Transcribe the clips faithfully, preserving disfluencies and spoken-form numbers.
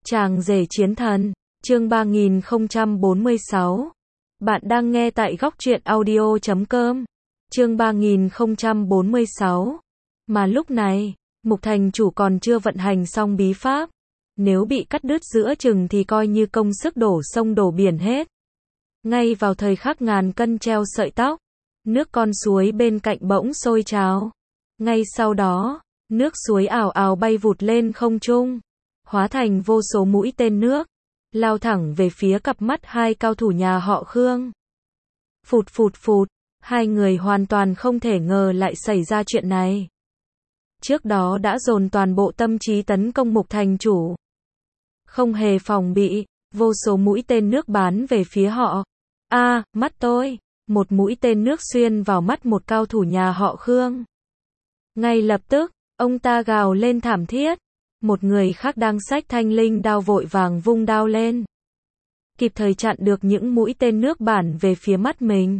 Chàng rể chiến thần, chương ba nghìn không trăm bốn mươi sáu. Bạn đang nghe tại góc truyện audio chấm com. Chương ba nghìn không trăm bốn mươi sáu. Mà lúc này, Mục thành chủ còn chưa vận hành xong bí pháp. Nếu bị cắt đứt giữa chừng thì coi như công sức đổ sông đổ biển hết. Ngay vào thời khắc ngàn cân treo sợi tóc, nước con suối bên cạnh bỗng sôi trào. Ngay sau đó, nước suối ào ào bay vụt lên không trung, hóa thành vô số mũi tên nước, lao thẳng về phía cặp mắt hai cao thủ nhà họ Khương. Phụt phụt phụt, hai người hoàn toàn không thể ngờ lại xảy ra chuyện này. Trước đó đã dồn toàn bộ tâm trí tấn công Mục thành chủ. Không hề phòng bị, vô số mũi tên nước bắn về phía họ. A, à, mắt tôi, một mũi tên nước xuyên vào mắt một cao thủ nhà họ Khương. Ngay lập tức, ông ta gào lên thảm thiết. Một người khác đang xách thanh linh đao vội vàng vung đao lên, kịp thời chặn được những mũi tên nước bắn về phía mắt mình.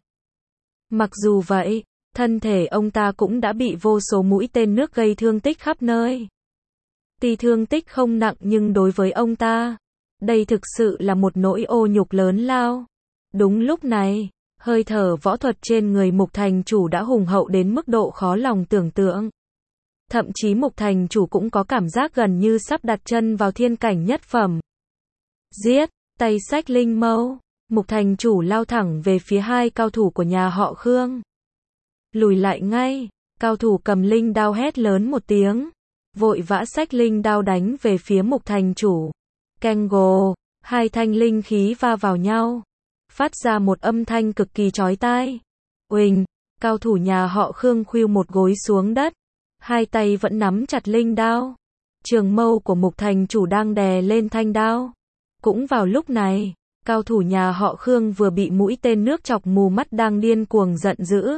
Mặc dù vậy, thân thể ông ta cũng đã bị vô số mũi tên nước gây thương tích khắp nơi. Tuy thương tích không nặng nhưng đối với ông ta, đây thực sự là một nỗi ô nhục lớn lao. Đúng lúc này, hơi thở võ thuật trên người Mục thành chủ đã hùng hậu đến mức độ khó lòng tưởng tượng. Thậm chí Mục thành chủ cũng có cảm giác gần như sắp đặt chân vào thiên cảnh nhất phẩm. Giết, tay xách linh mâu, Mục thành chủ lao thẳng về phía hai cao thủ của nhà họ Khương. Lùi lại ngay, cao thủ cầm linh đao hét lớn một tiếng, vội vã xách linh đao đánh về phía Mục thành chủ. Keng gồ, hai thanh linh khí va vào nhau, phát ra một âm thanh cực kỳ chói tai. Uỳnh, cao thủ nhà họ Khương khuỵu một gối xuống đất, hai tay vẫn nắm chặt linh đao. Trường mâu của Mục thành chủ đang đè lên thanh đao. Cũng vào lúc này, cao thủ nhà họ Khương vừa bị mũi tên nước chọc mù mắt đang điên cuồng giận dữ.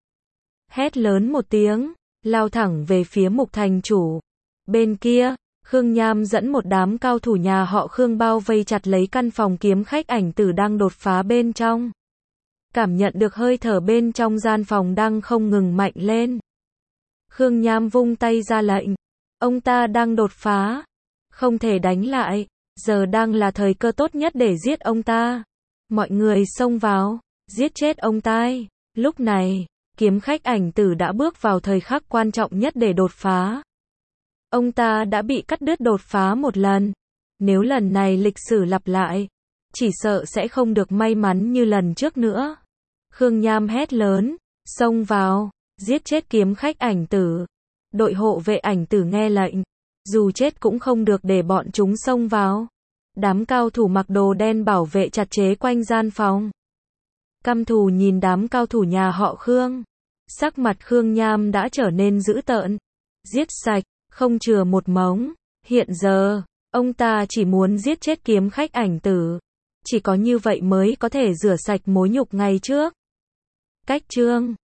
Hét lớn một tiếng, lao thẳng về phía Mục thành chủ. Bên kia, Khương Nham dẫn một đám cao thủ nhà họ Khương bao vây chặt lấy căn phòng kiếm khách ảnh tử đang đột phá bên trong. Cảm nhận được hơi thở bên trong gian phòng đang không ngừng mạnh lên, Khương Nham vung tay ra lệnh. Ông ta đang đột phá, không thể đánh lại, giờ đang là thời cơ tốt nhất để giết ông ta. Mọi người xông vào, giết chết ông ta. Lúc này, kiếm khách ảnh tử đã bước vào thời khắc quan trọng nhất để đột phá. Ông ta đã bị cắt đứt đột phá một lần. Nếu lần này lịch sử lặp lại, chỉ sợ sẽ không được may mắn như lần trước nữa. Khương Nham hét lớn, xông vào, giết chết kiếm khách ảnh tử. Đội hộ vệ ảnh tử nghe lệnh, dù chết cũng không được để bọn chúng xông vào. Đám cao thủ mặc đồ đen bảo vệ chặt chẽ quanh gian phòng. Căm thù nhìn đám cao thủ nhà họ Khương, sắc mặt Khương Nham đã trở nên dữ tợn. Giết sạch, không chừa một mống. Hiện giờ, ông ta chỉ muốn giết chết kiếm khách ảnh tử. Chỉ có như vậy mới có thể rửa sạch mối nhục ngày trước. Cách chương